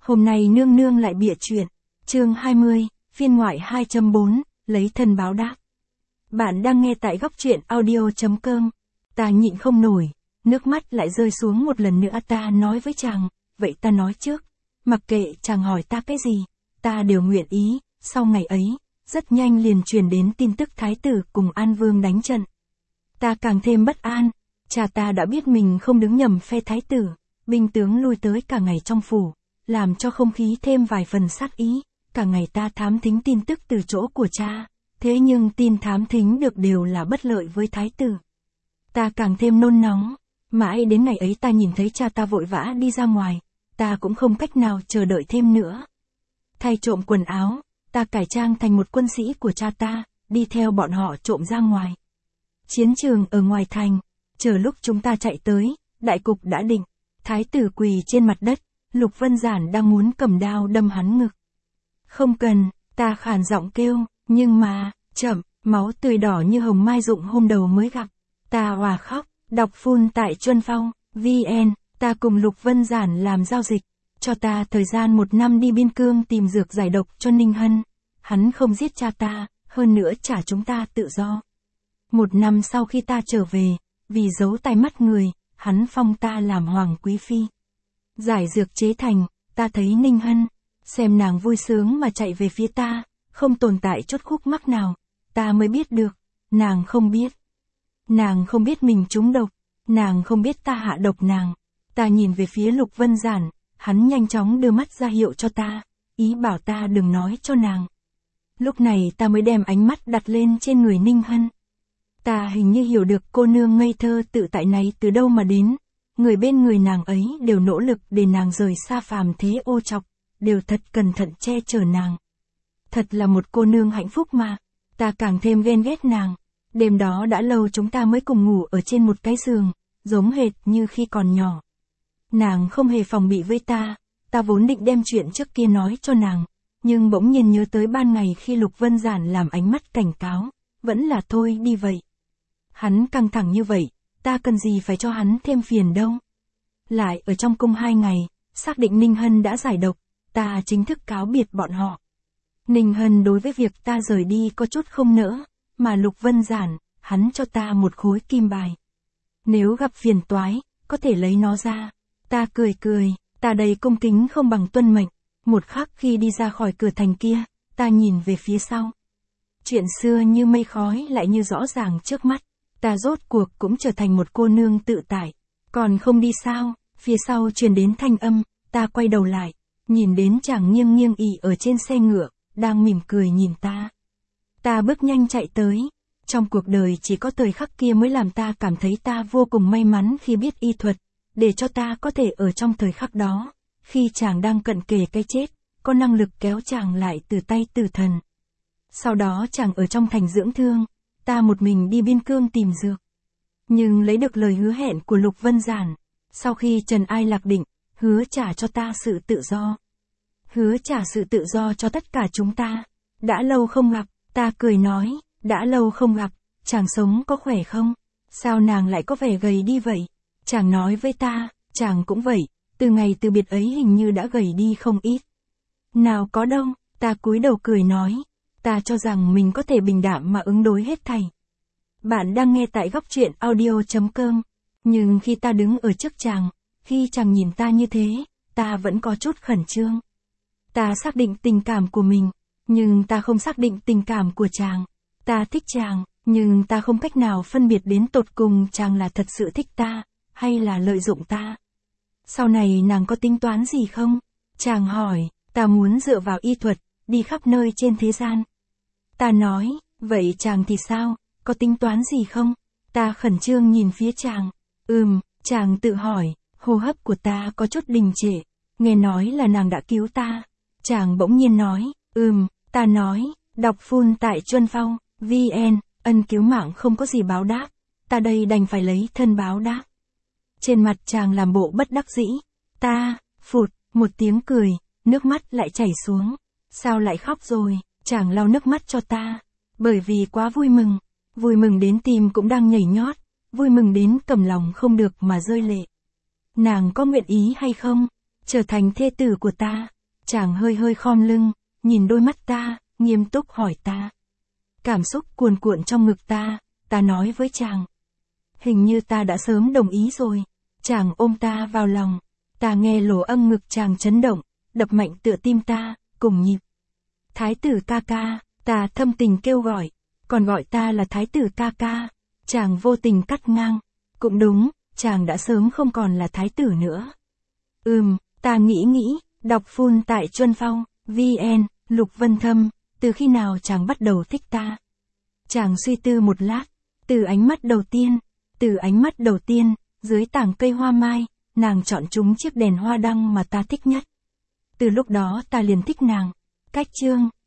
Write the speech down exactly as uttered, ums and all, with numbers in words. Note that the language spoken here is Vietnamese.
Hôm nay nương nương lại bịa chuyện. Chương hai mươi, phiên ngoại hai chấm bốn, lấy thân báo đáp. Bạn đang nghe tại góc truyện audio.com. Ta nhịn không nổi, nước mắt lại rơi xuống một lần nữa. Ta nói với chàng, vậy ta nói trước, mặc kệ chàng hỏi ta cái gì, ta đều nguyện ý. Sau ngày ấy, rất nhanh liền truyền đến tin tức thái tử cùng An Vương đánh trận. Ta càng thêm bất an, cha ta đã biết mình không đứng nhầm phe thái tử, binh tướng lui tới cả ngày trong phủ, làm cho không khí thêm vài phần sát ý. Cả ngày ta thám thính tin tức từ chỗ của cha, thế nhưng tin thám thính được đều là bất lợi với thái tử. Ta càng thêm nôn nóng, mãi đến ngày ấy ta nhìn thấy cha ta vội vã đi ra ngoài, ta cũng không cách nào chờ đợi thêm nữa. Thay trộm quần áo, ta cải trang thành một quân sĩ của cha ta, đi theo bọn họ trộm ra ngoài. Chiến trường ở ngoài thành, chờ lúc chúng ta chạy tới, đại cục đã định, thái tử quỳ trên mặt đất, Lục Vân Giản đang muốn cầm đao đâm hắn ngực. Không cần, ta khàn giọng kêu, nhưng mà, chậm, máu tươi đỏ như hồng mai rụng hôm đầu mới gặp. Ta òa khóc, đọc phun tại Chuân Phong, vn, ta cùng Lục Vân Giản làm giao dịch, cho ta thời gian một năm đi biên cương tìm dược giải độc cho Ninh Hân. Hắn không giết cha ta, hơn nữa trả chúng ta tự do. Một năm sau khi ta trở về, vì giấu tai mắt người, hắn phong ta làm hoàng quý phi. Giải dược chế thành, ta thấy Ninh Hân, xem nàng vui sướng mà chạy về phía ta, không tồn tại chút khúc mắc nào, ta mới biết được, nàng không biết. Nàng không biết mình trúng độc, nàng không biết ta hạ độc nàng. Ta nhìn về phía Lục Vân Giản, hắn nhanh chóng đưa mắt ra hiệu cho ta, ý bảo ta đừng nói cho nàng. Lúc này ta mới đem ánh mắt đặt lên trên người Ninh Hân. Ta hình như hiểu được cô nương ngây thơ tự tại này từ đâu mà đến. Người bên người nàng ấy đều nỗ lực để nàng rời xa phàm thế ô trọc, đều thật cẩn thận che chở nàng. Thật là một cô nương hạnh phúc mà. Ta càng thêm ghen ghét nàng. Đêm đó đã lâu chúng ta mới cùng ngủ ở trên một cái giường, giống hệt như khi còn nhỏ. Nàng không hề phòng bị với ta, ta vốn định đem chuyện trước kia nói cho nàng, nhưng bỗng nhiên nhớ tới ban ngày khi Lục Vân Giản làm ánh mắt cảnh cáo, vẫn là thôi đi vậy. Hắn căng thẳng như vậy, ta cần gì phải cho hắn thêm phiền đâu. Lại ở trong cung hai ngày, xác định Ninh Hân đã giải độc, ta chính thức cáo biệt bọn họ. Ninh Hân đối với việc ta rời đi có chút không nỡ, mà Lục Vân Giản, hắn cho ta một khối kim bài. Nếu gặp phiền toái, có thể lấy nó ra. Ta cười cười, ta đầy cung kính không bằng tuân mệnh. Một khắc khi đi ra khỏi cửa thành kia, ta nhìn về phía sau. Chuyện xưa như mây khói lại như rõ ràng trước mắt. Ta rốt cuộc cũng trở thành một cô nương tự tại. Còn không đi sao, phía sau truyền đến thanh âm, ta quay đầu lại, nhìn đến chàng nghiêng nghiêng ỉ ở trên xe ngựa, đang mỉm cười nhìn ta. Ta bước nhanh chạy tới. Trong cuộc đời chỉ có thời khắc kia mới làm ta cảm thấy ta vô cùng may mắn khi biết y thuật, để cho ta có thể ở trong thời khắc đó, khi chàng đang cận kề cái chết, có năng lực kéo chàng lại từ tay tử thần. Sau đó chàng ở trong thành dưỡng thương, ta một mình đi biên cương tìm dược. Nhưng lấy được lời hứa hẹn của Lục Vân Giản, sau khi Trần Ai Lạc định, hứa trả cho ta sự tự do. Hứa trả sự tự do cho tất cả chúng ta. Đã lâu không gặp, ta cười nói, đã lâu không gặp, chàng sống có khỏe không? Sao nàng lại có vẻ gầy đi vậy? Chàng nói với ta, chàng cũng vậy, từ ngày từ biệt ấy hình như đã gầy đi không ít. Nào có đâu, ta cúi đầu cười nói, ta cho rằng mình có thể bình đạm mà ứng đối hết thảy. Bạn đang nghe tại góc truyện audio.com, nhưng khi ta đứng ở trước chàng, khi chàng nhìn ta như thế, ta vẫn có chút khẩn trương. Ta xác định tình cảm của mình, nhưng ta không xác định tình cảm của chàng. Ta thích chàng, nhưng ta không cách nào phân biệt đến tột cùng chàng là thật sự thích ta, hay là lợi dụng ta. Sau này nàng có tính toán gì không? Chàng hỏi, ta muốn dựa vào y thuật, đi khắp nơi trên thế gian. Ta nói, vậy chàng thì sao, có tính toán gì không? Ta khẩn trương nhìn phía chàng. Ừm, chàng tự hỏi, hô hấp của ta có chút đình trệ, nghe nói là nàng đã cứu ta. Chàng bỗng nhiên nói, ừm, ta nói, đọc phun tại Chuân Phong, vn, ân cứu mạng không có gì báo đáp, ta đây đành phải lấy thân báo đáp. Trên mặt chàng làm bộ bất đắc dĩ, ta, phụt, một tiếng cười, nước mắt lại chảy xuống. Sao lại khóc rồi? Chàng lau nước mắt cho ta, bởi vì quá vui mừng, vui mừng đến tim cũng đang nhảy nhót, vui mừng đến cầm lòng không được mà rơi lệ. Nàng có nguyện ý hay không? trở thành thê tử của ta. Chàng hơi hơi khom lưng, nhìn đôi mắt ta, nghiêm túc hỏi ta. Cảm xúc cuồn cuộn trong ngực ta, ta nói với chàng. Hình như ta đã sớm đồng ý rồi. Chàng ôm ta vào lòng, ta nghe lỗ âm ngực chàng chấn động, đập mạnh tựa tim ta, cùng nhịp. Thái tử ca ca, ta thâm tình kêu gọi, còn gọi ta là thái tử ca ca. Chàng vô tình cắt ngang. Cũng đúng, chàng đã sớm không còn là thái tử nữa. Ừm, ta nghĩ nghĩ, đọc full tại Chuân Phong, vn, Lục Vân Thâm, từ khi nào chàng bắt đầu thích ta? Chàng suy tư một lát, từ ánh mắt đầu tiên, từ ánh mắt đầu tiên, dưới tảng cây hoa mai, nàng chọn trúng chiếc đèn hoa đăng mà ta thích nhất. Từ lúc đó ta liền thích nàng. Cách chương